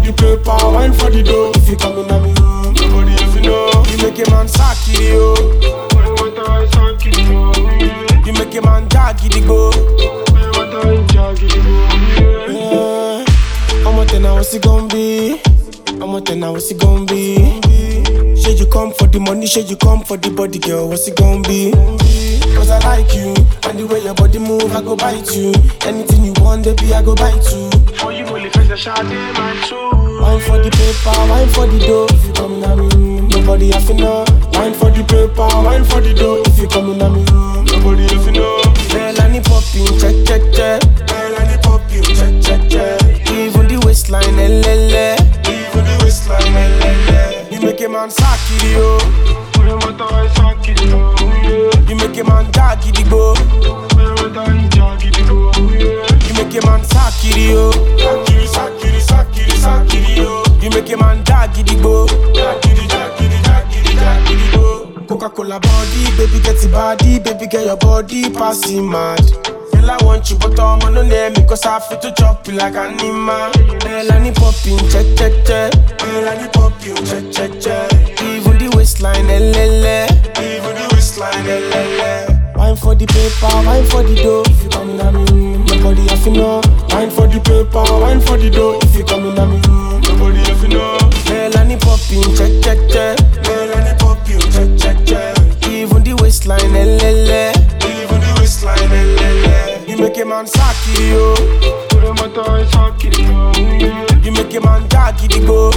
the paper, wine for the dough. If you come in my room, nobody if you know. You make a man sack it, yo. You make a man jaggy the go. I'm what now, what's it gon' be? I'm what now, what's it gon' be? Should you come for the money, should you come for the body, girl, what's it gon' be? Cause I like you, and the way your body move, I go bite you. Anything you want, baby, I go bite you. For you, only face the shot, my too. Wine for the paper, wine for the dough. If you come in my room, nobody have to know. Wine for the paper, wine for the dough. If you come in my room, nobody have to know. Melanie popping, check, check, check. Melanie popping, check, check, check. Even the waistline, LLA. Even the waistline, LLA. You make a man sack it, yo. You make a man jaggy the go. You make a man sack it, yo. You make a man jaggy the go. Coca-Cola body, baby get the body, baby get your body passing mad. Girl, I want you, but I'm on the name because I feel to chop you like an animal. Melanie popping, check, check, check. Melanie popping, check, check, check. Even the waistline, LLA. Even the waistline, LLA. Wine for the paper, wine for the dough. If you come in my room, nobody have to know. Wine for the paper, wine for the dough. If you come in my room, nobody have to know. Melanie popping, check, check, check. Melanie popping, check, check, check. Even the waistline, LLA. Even the waistline, LLA. You make a man sack it, yo. You make a man jaggy the go.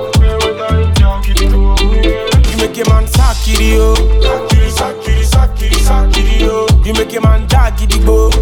You make a man sack it, yo. You make a man jaggy the go.